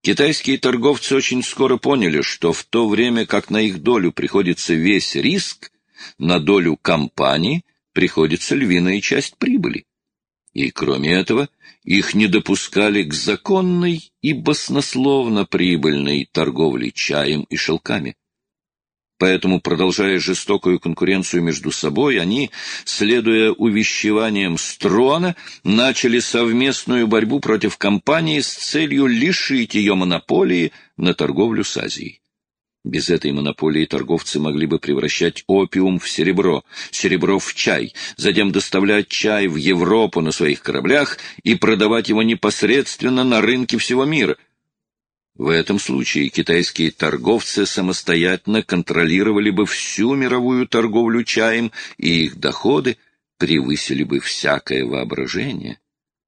Китайские торговцы очень скоро поняли, что в то время, как на их долю приходится весь риск, на долю компании приходится львиная часть прибыли. И, кроме этого, их не допускали к законной и баснословно прибыльной торговле чаем и шелками. Поэтому, продолжая жестокую конкуренцию между собой, они, следуя увещеваниям Струана, начали совместную борьбу против компании с целью лишить ее монополии на торговлю с Азией. Без этой монополии торговцы могли бы превращать опиум в серебро, серебро в чай, затем доставлять чай в Европу на своих кораблях и продавать его непосредственно на рынке всего мира. В этом случае китайские торговцы самостоятельно контролировали бы всю мировую торговлю чаем, и их доходы превысили бы всякое воображение.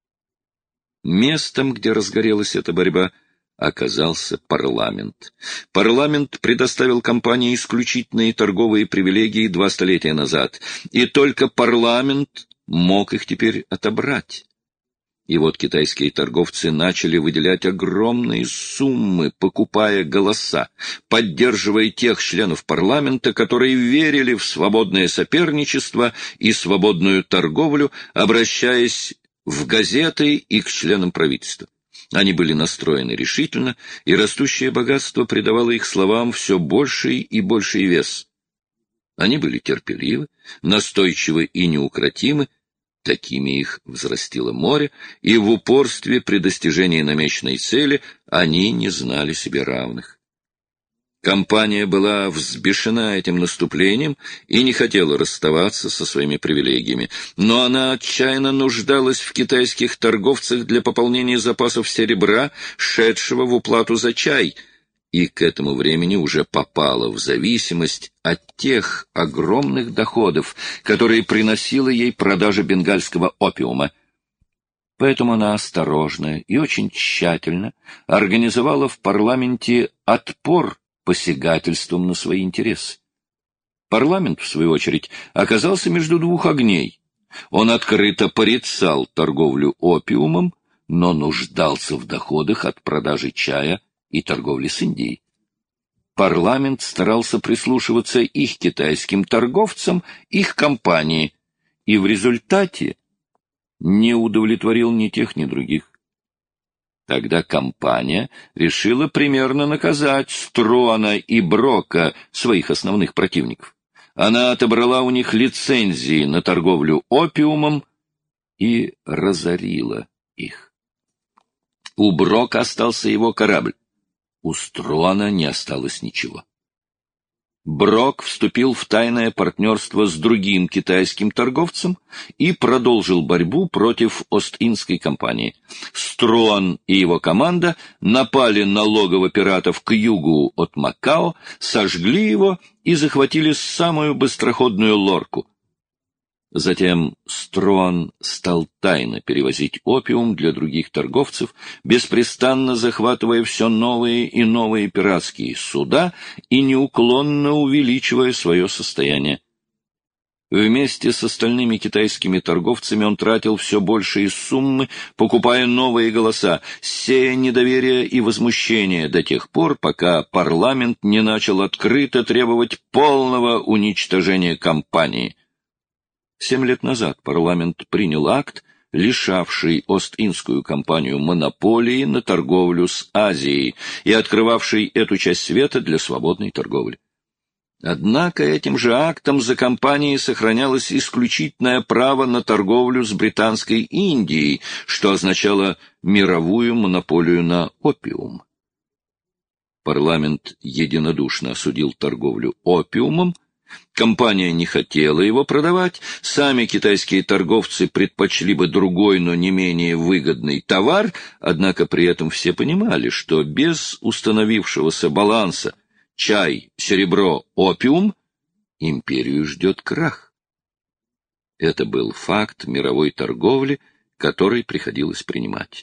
Местом, где разгорелась эта борьба, оказался парламент. Парламент предоставил компании исключительные торговые привилегии 2 столетия назад, и только парламент мог их теперь отобрать. И вот китайские торговцы начали выделять огромные суммы, покупая голоса, поддерживая тех членов парламента, которые верили в свободное соперничество и свободную торговлю, обращаясь в газеты и к членам правительства. Они были настроены решительно, и растущее богатство придавало их словам все больший и больший вес. Они были терпеливы, настойчивы и неукротимы, такими их взрастило море, и в упорстве при достижении намеченной цели они не знали себе равных. Компания была взбешена этим наступлением и не хотела расставаться со своими привилегиями, но она отчаянно нуждалась в китайских торговцах для пополнения запасов серебра, шедшего в уплату за чай, и к этому времени уже попала в зависимость от тех огромных доходов, которые приносила ей продажа бенгальского опиума. Поэтому она осторожно и очень тщательно организовала в парламенте отпор посягательством на свои интересы. Парламент, в свою очередь, оказался между двух огней. Он открыто порицал торговлю опиумом, но нуждался в доходах от продажи чая и торговли с Индией. Парламент старался прислушиваться их китайским торговцам, их компании, и в результате не удовлетворил ни тех, ни других. Тогда компания решила примерно наказать Струана и Брока, своих основных противников. Она отобрала у них лицензии на торговлю опиумом и разорила их. У Брока остался его корабль. У Струана не осталось ничего. Брок вступил в тайное партнерство с другим китайским торговцем и продолжил борьбу против Ост-Индской компании. Струан и его команда напали на логово пиратов к югу от Макао, сожгли его и захватили самую быстроходную лорку. Затем Струан стал тайно перевозить опиум для других торговцев, беспрестанно захватывая все новые и новые пиратские суда и неуклонно увеличивая свое состояние. Вместе с остальными китайскими торговцами он тратил все большие суммы, покупая новые голоса, сея недоверие и возмущение до тех пор, пока парламент не начал открыто требовать полного уничтожения компании. 7 лет назад парламент принял акт, лишавший Ост-Индскую компанию монополии на торговлю с Азией и открывавший эту часть света для свободной торговли. Однако этим же актом за компанией сохранялось исключительное право на торговлю с Британской Индией, что означало мировую монополию на опиум. Парламент единодушно осудил торговлю опиумом. Компания не хотела его продавать, сами китайские торговцы предпочли бы другой, но не менее выгодный товар, однако при этом все понимали, что без установившегося баланса чай, серебро, опиум империю ждет крах. Это был факт мировой торговли, который приходилось принимать.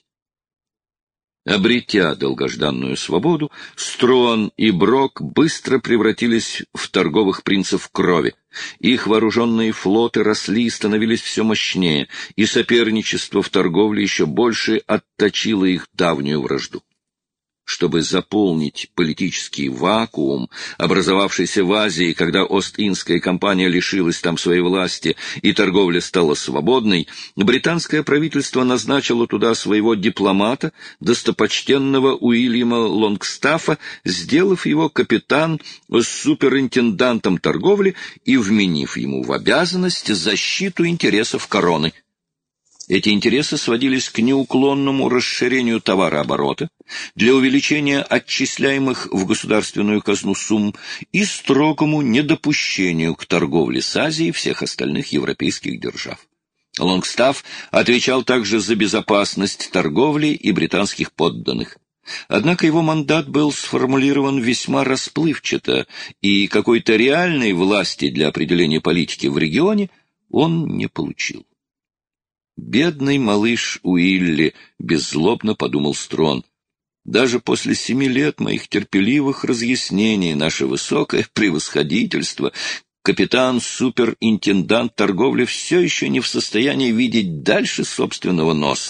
Обретя долгожданную свободу, Струан и Брок быстро превратились в торговых принцев крови. Их вооруженные флоты росли и становились все мощнее, и соперничество в торговле еще больше отточило их давнюю вражду. чтобы заполнить политический вакуум, образовавшийся в Азии, когда Ост-Индская компания лишилась там своей власти и торговля стала свободной, британское правительство назначило туда своего дипломата, достопочтенного Уильяма Лонгстаффа, сделав его капитан-суперинтендантом торговли и вменив ему в обязанность защиту интересов короны. Эти интересы сводились к неуклонному расширению товарооборота для увеличения отчисляемых в государственную казну сумм и строгому недопущению к торговле с Азией всех остальных европейских держав. Лонгстафф отвечал также за безопасность торговли и британских подданных. Однако его мандат был сформулирован весьма расплывчато, и какой-то реальной власти для определения политики в регионе он не получил. «Бедный малыш Уилли», — беззлобно подумал Строн. «Даже после 7 лет моих терпеливых разъяснений наше высокое превосходительство, капитан-суперинтендант торговли, все еще не в состоянии видеть дальше собственного носа».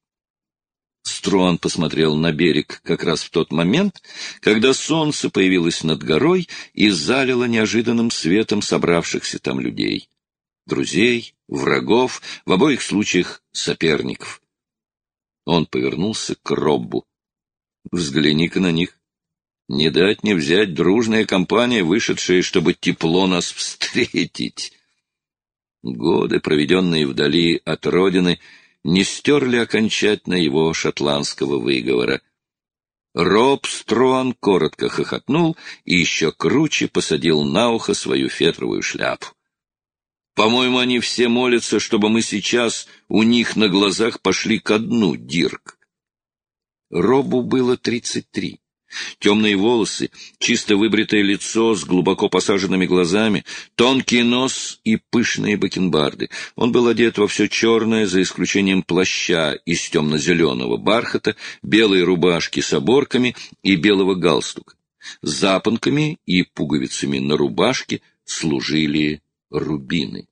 Строн посмотрел на берег как раз в тот момент, когда солнце появилось над горой и залило неожиданным светом собравшихся там людей. Друзей, врагов, в обоих случаях соперников. Он повернулся к Роббу. «Взгляни-ка на них. Не дать не взять дружная компания, вышедшая, чтобы тепло нас встретить». Годы, проведенные вдали от родины, не стерли окончательно его шотландского выговора. Роб Строн коротко хохотнул и еще круче посадил на ухо свою фетровую шляпу. «По-моему, они все молятся, чтобы мы сейчас у них на глазах пошли ко дну, Дирк». Робу было 33. Темные волосы, чисто выбритое лицо с глубоко посаженными глазами, тонкий нос и пышные бакенбарды. Он был одет во все черное, за исключением плаща из темно-зеленого бархата, белой рубашки с оборками и белого галстука. Запонками и пуговицами на рубашке служили рубины.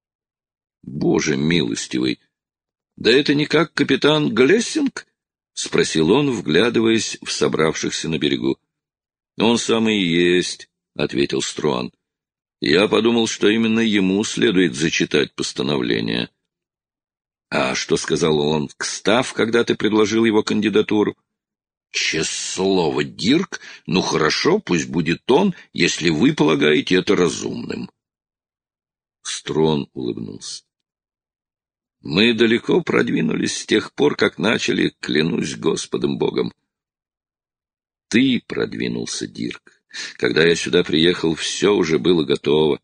«Боже милостивый! Да это не как капитан Глессинг?» — спросил он, вглядываясь в собравшихся на берегу. «Он самый и есть», — ответил Строн. «Я подумал, что именно ему следует зачитать постановление». «А что сказал Лонгстафф, когда ты предложил его кандидатуру?» «Честное слово, Дирк, ну хорошо, пусть будет он, если вы полагаете это разумным». Строн улыбнулся. «Мы далеко продвинулись с тех пор, как начали, клянусь Господом Богом». «Ты продвинулся, Дирк. Когда я сюда приехал, все уже было готово».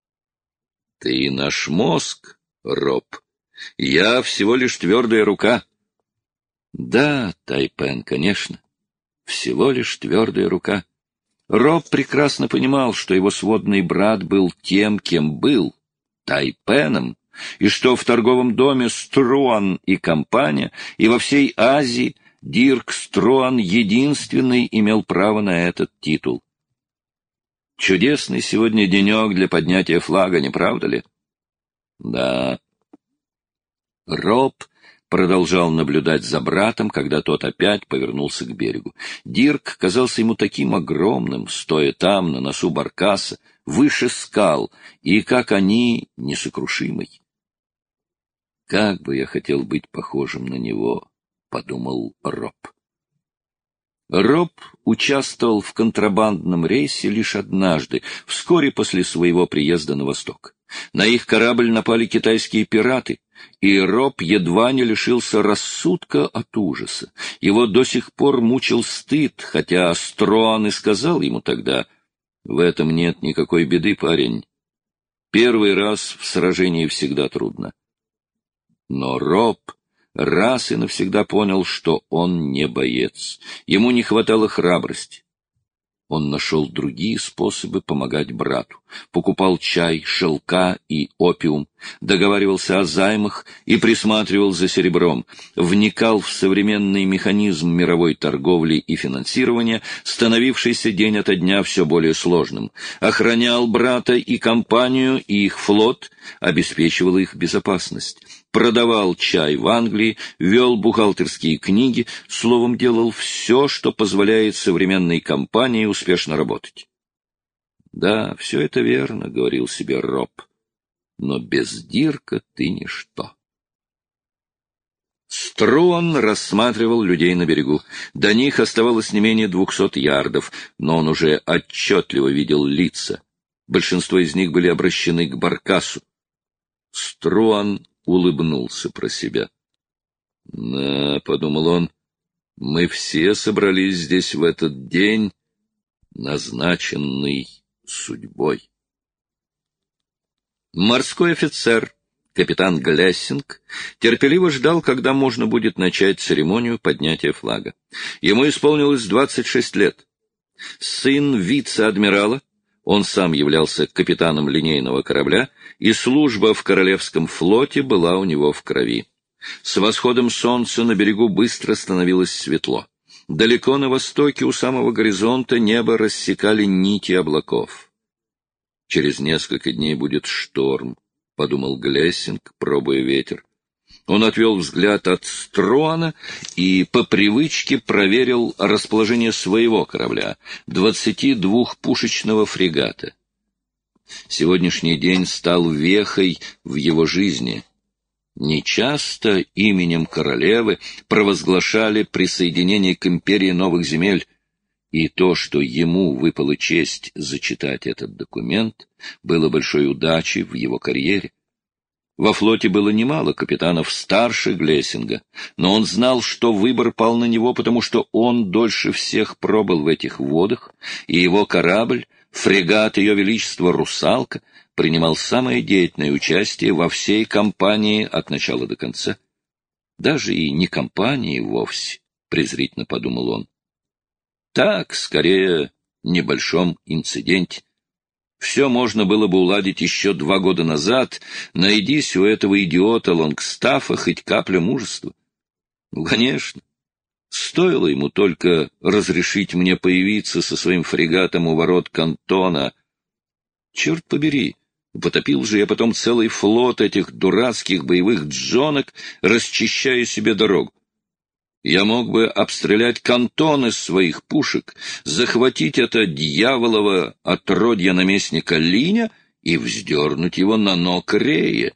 «Ты наш мозг, Роб. Я всего лишь твердая рука». «Да, Тайпен, конечно. Всего лишь твердая рука». Роб прекрасно понимал, что его сводный брат был тем, кем был, Тайпеном, и что в торговом доме Струан и компания, и во всей Азии Дирк Струан единственный имел право на этот титул. Чудесный сегодня денек для поднятия флага, не правда ли? Да. Роб продолжал наблюдать за братом, когда тот опять повернулся к берегу. Дирк казался ему таким огромным, стоя там, на носу баркаса, выше скал, и, как они, несокрушимый. «Как бы я хотел быть похожим на него», — подумал Роб. Роб участвовал в контрабандном рейсе лишь однажды, вскоре после своего приезда на восток. На их корабль напали китайские пираты, и Роб едва не лишился рассудка от ужаса. Его до сих пор мучил стыд, хотя Струан и сказал ему тогда: «В этом нет никакой беды, парень. Первый раз в сражении всегда трудно». Но Роб раз и навсегда понял, что он не боец. Ему не хватало храбрости. Он нашел другие способы помогать брату. Покупал чай, шелка и опиум. договаривался о займах и присматривал за серебром, вникал в современный механизм мировой торговли и финансирования, становившийся день ото дня все более сложным, охранял брата и компанию и их флот, обеспечивал их безопасность, продавал чай в Англии, вел бухгалтерские книги, словом, делал все, что позволяет современной компании успешно работать. «Да, все это верно», — говорил себе Роб, — «но без Дирка ты ничто». Струан рассматривал людей на берегу. До них оставалось не менее 200 ярдов, но он уже отчетливо видел лица. Большинство из них были обращены к баркасу. Струан улыбнулся про себя. «Да», — подумал он, — «мы все собрались здесь в этот день, назначенный судьбой». Морской офицер, капитан Глессинг, терпеливо ждал, когда можно будет начать церемонию поднятия флага. Ему исполнилось 26 лет. Сын вице-адмирала, он сам являлся капитаном линейного корабля, и служба в Королевском флоте была у него в крови. С восходом солнца на берегу быстро становилось светло. Далеко на востоке, у самого горизонта, небо рассекали нити облаков. «Через несколько дней будет шторм», — подумал Глессинг, пробуя ветер. Он отвел взгляд от Струана и по привычке проверил расположение своего корабля, 22-пушечного фрегата. Сегодняшний день стал вехой в его жизни. Нечасто именем королевы провозглашали присоединение к империи новых земель, и то, что ему выпала честь зачитать этот документ, было большой удачей в его карьере. Во флоте было немало капитанов старше Глессинга, но он знал, что выбор пал на него, потому что он дольше всех пробыл в этих водах, и его корабль, фрегат Ее Величества «Русалка», принимал самое деятельное участие во всей кампании от начала до конца. Даже и не кампании вовсе, презрительно подумал он. Так, скорее, небольшом инциденте. Все можно было бы уладить еще 2 года назад, найдись у этого идиота Лонгстаффа хоть капля мужества. Ну, конечно, стоило ему только разрешить мне появиться со своим фрегатом у ворот Кантона. Черт побери, потопил же я потом целый флот этих дурацких боевых джонок, расчищая себе дорогу. Я мог бы обстрелять Кантон из своих пушек, захватить это дьяволово отродье наместника Линя и вздернуть его на ног Рея.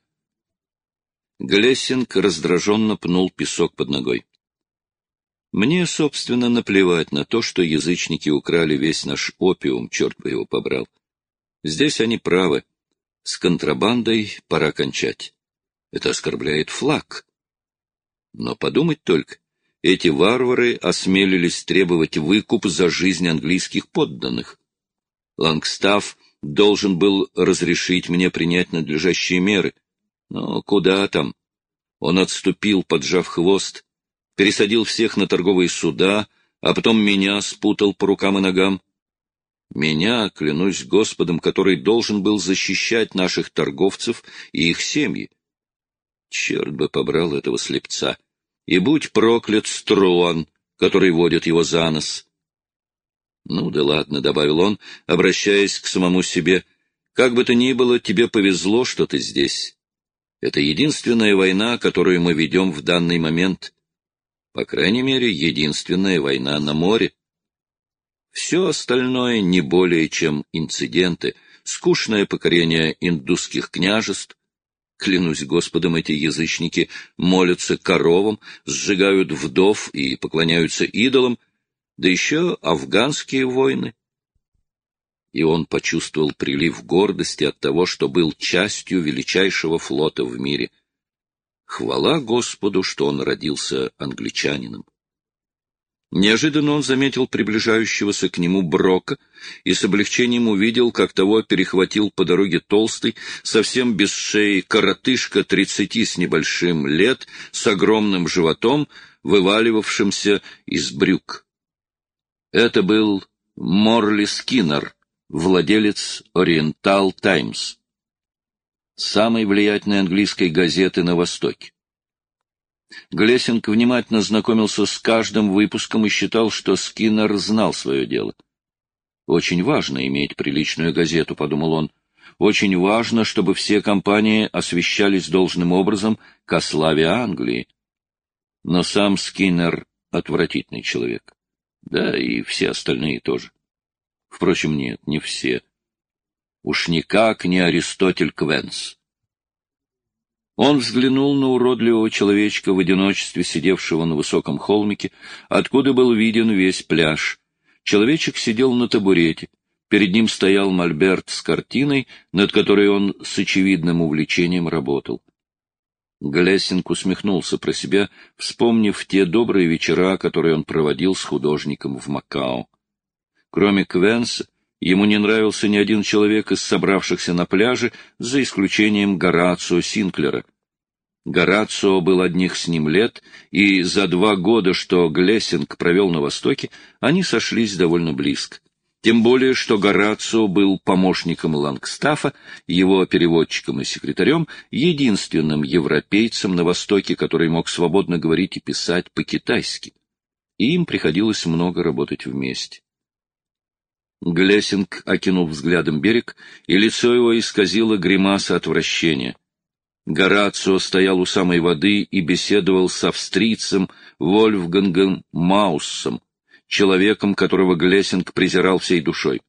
Глессинг раздраженно пнул песок под ногой. Мне, собственно, наплевать на то, что язычники украли весь наш опиум, черт бы его побрал. Здесь они правы. С контрабандой пора кончать. Это оскорбляет флаг. Но подумать только. Эти варвары осмелились требовать выкуп за жизнь английских подданных. Лонгстафф должен был разрешить мне принять надлежащие меры. Но куда там? Он отступил, поджав хвост, пересадил всех на торговые суда, а потом меня спутал по рукам и ногам. Меня, клянусь Господом, который должен был защищать наших торговцев и их семьи. Черт бы побрал этого слепца! И будь проклят Струан, который водит его за нос. Ну да ладно, — добавил он, обращаясь к самому себе, — как бы то ни было, тебе повезло, что ты здесь. Это единственная война, которую мы ведем в данный момент. По крайней мере, единственная война на море. Все остальное не более чем инциденты, скучное покорение индусских княжеств. Клянусь Господом, эти язычники молятся коровам, сжигают вдов и поклоняются идолам, да еще афганские войны. И он почувствовал прилив гордости от того, что был частью величайшего флота в мире. Хвала Господу, что он родился англичанином. Неожиданно он заметил приближающегося к нему Брока и с облегчением увидел, как того перехватил по дороге толстый, совсем без шеи коротышка 30 с небольшим лет, с огромным животом, вываливавшимся из брюк. Это был Морли Скиннер, владелец «Ориентал Таймс». самой влиятельной английской газеты на Востоке. Глессинг внимательно знакомился с каждым выпуском и считал, что Скиннер знал свое дело. «Очень важно иметь приличную газету», — подумал он. «Очень важно, чтобы все кампании освещались должным образом ко славе Англии». Но сам Скиннер — отвратительный человек. Да и все остальные тоже. Впрочем, нет, не все. Уж никак не Аристотель Квенс. Он взглянул на уродливого человечка в одиночестве, сидевшего на высоком холмике, откуда был виден весь пляж. Человечек сидел на табурете. Перед ним стоял мольберт с картиной, над которой он с очевидным увлечением работал. Глессинг усмехнулся про себя, вспомнив те добрые вечера, которые он проводил с художником в Макао. Кроме Квенса, ему не нравился ни один человек из собравшихся на пляже, за исключением Горацио Синклера. Горацио был одних с ним лет, и за 2 года, что Глессинг провел на Востоке, они сошлись довольно близко. Тем более, что Горацио был помощником Лангстафа, его переводчиком и секретарем, единственным европейцем на Востоке, который мог свободно говорить и писать по-китайски. И им приходилось много работать вместе. Глессинг окинул взглядом берег, и лицо его исказило гримаса отвращения. Горацио стоял у самой воды и беседовал с австрийцем Вольфгангом Мауссом, человеком, которого Глессинг презирал всей душой.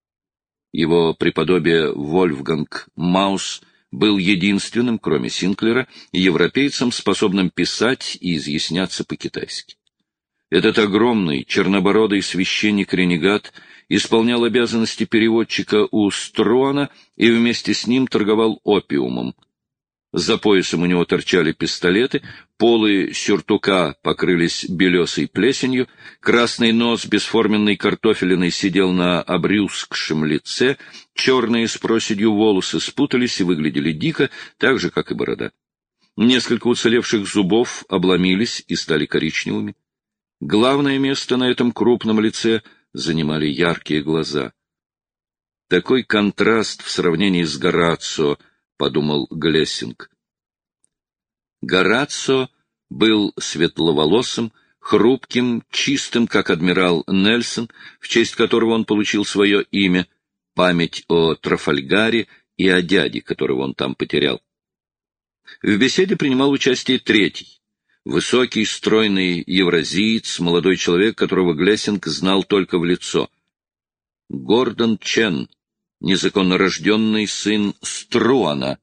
Его преподобие Вольфганг Маус был единственным, кроме Синклера, европейцем, способным писать и изъясняться по-китайски. Этот огромный, чернобородый священник-ренегат исполнял обязанности переводчика у Струана и вместе с ним торговал опиумом. За поясом у него торчали пистолеты, полы сюртука покрылись белесой плесенью, красный нос бесформенной картофелиной сидел на обрюзгшем лице, черные с проседью волосы спутались и выглядели дико, так же, как и борода. Несколько уцелевших зубов обломились и стали коричневыми. Главное место на этом крупном лице занимали яркие глаза. Такой контраст в сравнении с Горацио, — подумал Глессинг. Горацио был светловолосым, хрупким, чистым, как адмирал Нельсон, в честь которого он получил свое имя, память о Трафальгаре и о дяде, которого он там потерял. В беседе принимал участие третий. Высокий, стройный евразиец, молодой человек, которого Глессинг знал только в лицо. Гордон Чен, незаконно рожденный сын Струана.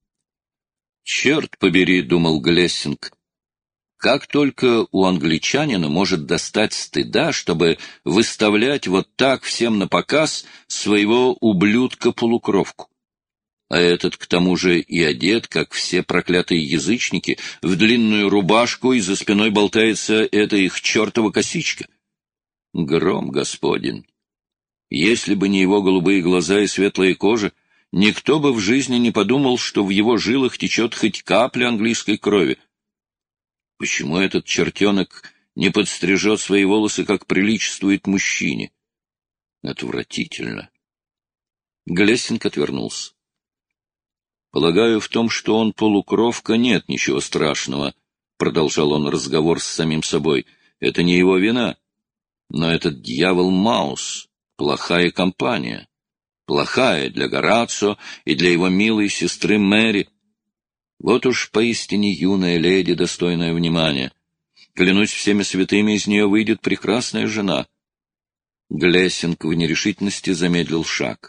«Черт побери», — думал Глессинг, — «как только у англичанина может достать стыда, чтобы выставлять вот так всем напоказ своего ублюдка-полукровку? А этот, к тому же, и одет, как все проклятые язычники, в длинную рубашку, и за спиной болтается эта их чертова косичка. Гром Господень! Если бы не его голубые глаза и светлая кожа, никто бы в жизни не подумал, что в его жилах течет хоть капля английской крови. Почему этот чертенок не подстрижет свои волосы, как приличествует мужчине? Отвратительно. Глессинг отвернулся. «Полагаю, в том, что он полукровка, нет ничего страшного», — продолжал он разговор с самим собой. «Это не его вина. Но этот дьявол Маус — плохая компания. Плохая для Горацио и для его милой сестры Мэри. Вот уж поистине юная леди, достойная внимания. Клянусь всеми святыми, из нее выйдет прекрасная жена». Глессинг в нерешительности замедлил шаг.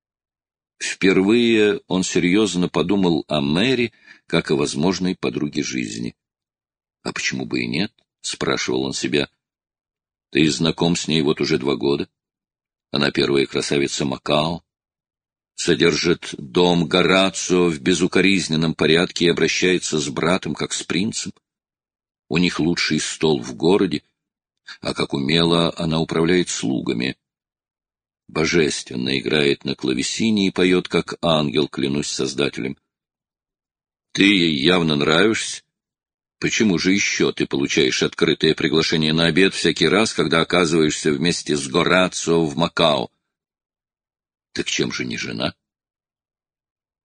Впервые он серьезно подумал о Мэри как о возможной подруге жизни. «А почему бы и нет?» — спрашивал он себя. «Ты знаком с ней вот уже 2 года. Она первая красавица Макао. Содержит дом Горацио в безукоризненном порядке и обращается с братом, как с принцем. У них лучший стол в городе, а как умело она управляет слугами. Божественно играет на клавесине и поет, как ангел, клянусь Создателем. Ты ей явно нравишься. Почему же еще ты получаешь открытое приглашение на обед всякий раз, когда оказываешься вместе с Горацио в Макао? Так чем же не жена?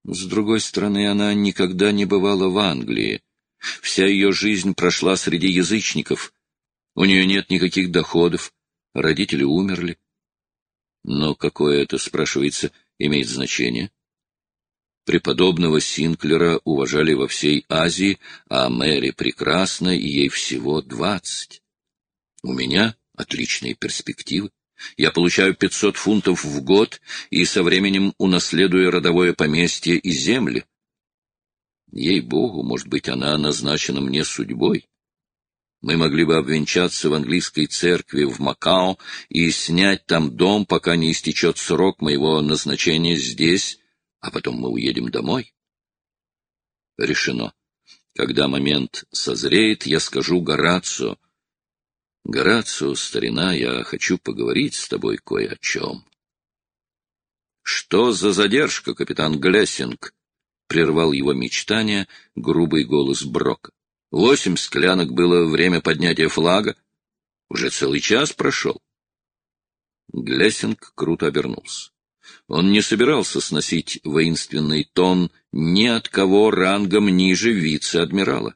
С другой стороны, она никогда не бывала в Англии. Вся ее жизнь прошла среди язычников. У нее нет никаких доходов, родители умерли. Но какое это, спрашивается, имеет значение? Преподобного Синклера уважали во всей Азии, а Мэри прекрасна, и ей всего 20. У меня отличные перспективы. Я получаю 500 фунтов в год и со временем унаследую родовое поместье и земли. Ей-богу, может быть, она назначена мне судьбой. Мы могли бы обвенчаться в английской церкви в Макао и снять там дом, пока не истечет срок моего назначения здесь, а потом мы уедем домой. Решено. Когда момент созреет, я скажу Горацио: Горацио, старина, я хочу поговорить с тобой кое о чем. — Что за задержка, капитан Глессинг? — прервал его мечтание грубый голос Брока. 8 склянок было время поднятия флага. Уже целый час прошел. Глессинг круто обернулся. Он не собирался сносить воинственный тон ни от кого рангом ниже вице-адмирала.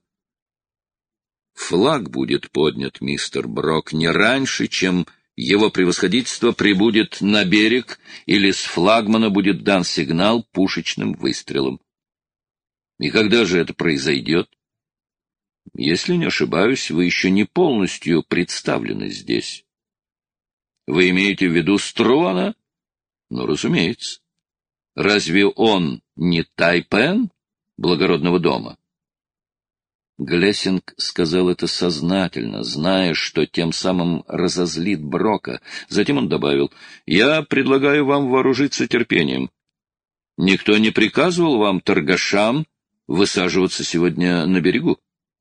Флаг будет поднят, мистер Брок, не раньше, чем его превосходительство прибудет на берег или с флагмана будет дан сигнал пушечным выстрелом. И когда же это произойдет? Если не ошибаюсь, вы еще не полностью представлены здесь. Вы имеете в виду Струана? Ну, разумеется. Разве он не Тайпен благородного дома? Глессинг сказал это сознательно, зная, что тем самым разозлит Брока. Затем он добавил: «Я предлагаю вам вооружиться терпением. Никто не приказывал вам, торгашам, высаживаться сегодня на берегу».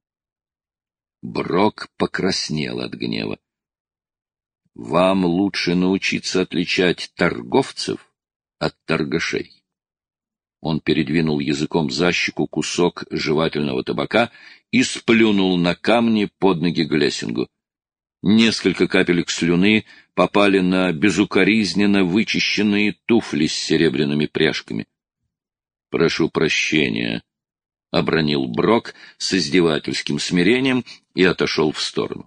Брок покраснел от гнева. «Вам лучше научиться отличать торговцев от торгашей». Он передвинул языком за щеку кусок жевательного табака и сплюнул на камни под ноги Глессингу. Несколько капелек слюны попали на безукоризненно вычищенные туфли с серебряными пряжками. «Прошу прощения», — обронил Брок с издевательским смирением и отошел в сторону.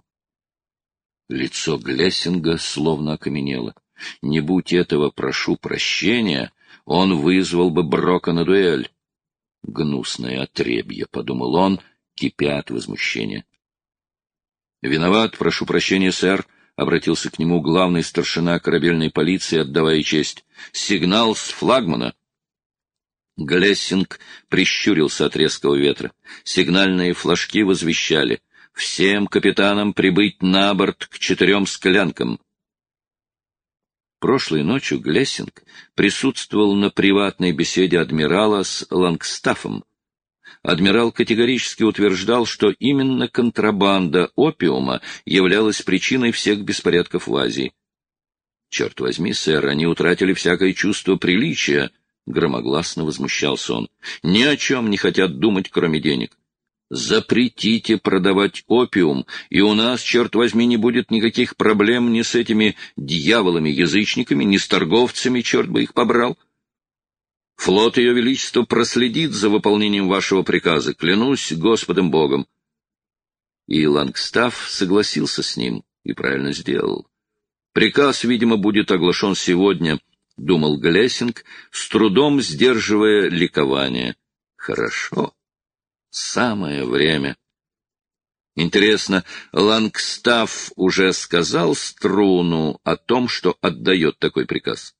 Лицо Глессинга словно окаменело. Не будь этого «прошу прощения», он вызвал бы Брока на дуэль. «Гнусное отребье», — подумал он, кипя от возмущения. «Виноват, прошу прощения, сэр», — обратился к нему главный старшина корабельной полиции, отдавая честь. «Сигнал с флагмана». Глессинг прищурился от резкого ветра. Сигнальные флажки возвещали: «Всем капитанам прибыть на борт к 4 склянкам». Прошлой ночью Глессинг присутствовал на приватной беседе адмирала с Лангстаффом. Адмирал категорически утверждал, что именно контрабанда опиума являлась причиной всех беспорядков в Азии. «Черт возьми, сэр, они утратили всякое чувство приличия», — громогласно возмущался он. «Ни о чем не хотят думать, кроме денег. Запретите продавать опиум, и у нас, черт возьми, не будет никаких проблем ни с этими дьяволами-язычниками, ни с торговцами, черт бы их побрал. Флот Ее Величества проследит за выполнением вашего приказа, клянусь Господом Богом». И Лангстафф согласился с ним, и правильно сделал. «Приказ, видимо, будет оглашен сегодня», — думал Глессинг, с трудом сдерживая ликование. «Хорошо. Самое время». Интересно, Лангстафф уже сказал Струну о том, что отдает такой приказ?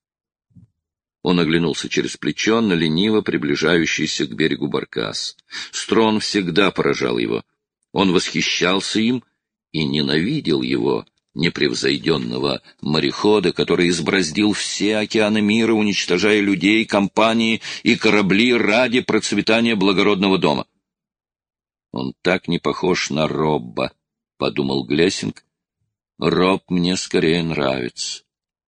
Он оглянулся через плечо на лениво приближающийся к берегу баркас. Струн всегда поражал его. Он восхищался им и ненавидел его, непревзойденного морехода, который избраздил все океаны мира, уничтожая людей, компании и корабли ради процветания благородного дома. «Он так не похож на Робба», — подумал Глессинг. «Роб мне скорее нравится».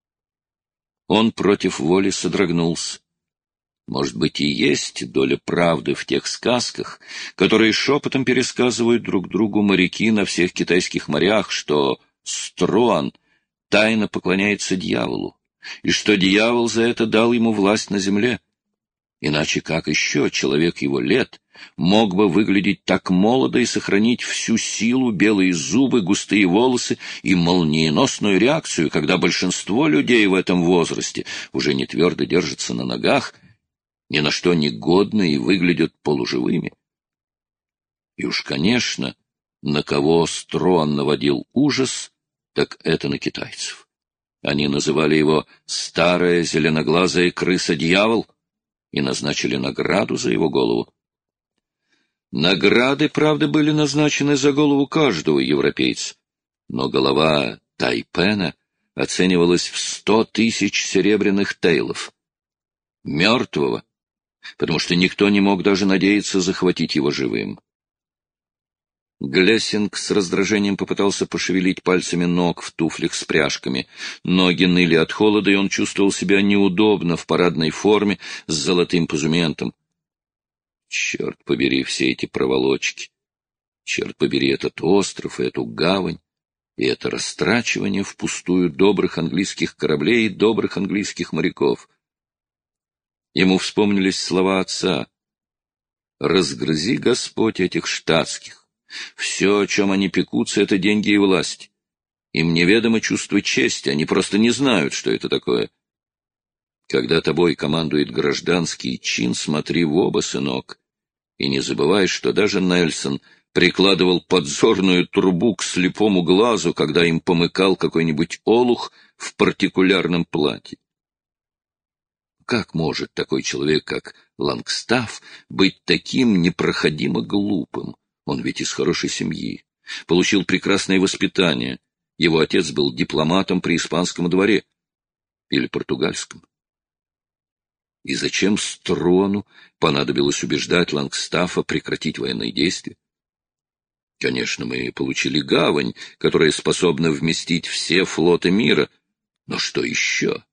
Он против воли содрогнулся. Может быть, и есть доля правды в тех сказках, которые шепотом пересказывают друг другу моряки на всех китайских морях, что Струан тайно поклоняется дьяволу, и что дьявол за это дал ему власть на земле. Иначе как еще человек его лет мог бы выглядеть так молодо и сохранить всю силу, белые зубы, густые волосы и молниеносную реакцию, когда большинство людей в этом возрасте уже не твердо держатся на ногах, ни на что не годны и выглядят полуживыми? И уж, конечно, на кого Строн наводил ужас, так это на китайцев. Они называли его «старая зеленоглазая крыса-дьявол» и назначили награду за его голову. Награды, правда, были назначены за голову каждого европейца, но голова Тайпена оценивалась в 100 тысяч серебряных тейлов. Мертвого, потому что никто не мог даже надеяться захватить его живым. Глессинг с раздражением попытался пошевелить пальцами ног в туфлях с пряжками. Ноги ныли от холода, и он чувствовал себя неудобно в парадной форме с золотым позументом. Черт побери все эти проволочки! Черт побери этот остров и эту гавань, и это растрачивание впустую добрых английских кораблей и добрых английских моряков. Ему вспомнились слова отца: «Разгрызи, Господь, этих штатских. Все, о чем они пекутся, — это деньги и власть. Им неведомо чувство чести, они просто не знают, что это такое. Когда тобой командует гражданский чин, смотри в оба, сынок, и не забывай, что даже Нельсон прикладывал подзорную трубу к слепому глазу, когда им помыкал какой-нибудь олух в партикулярном платье. Как может такой человек, как Лангстафф, быть таким непроходимо глупым? Он ведь из хорошей семьи, получил прекрасное воспитание. Его отец был дипломатом при испанском дворе или португальском. И зачем Строну понадобилось убеждать Лангстаффа прекратить военные действия? Конечно, мы получили гавань, которая способна вместить все флоты мира, но что еще?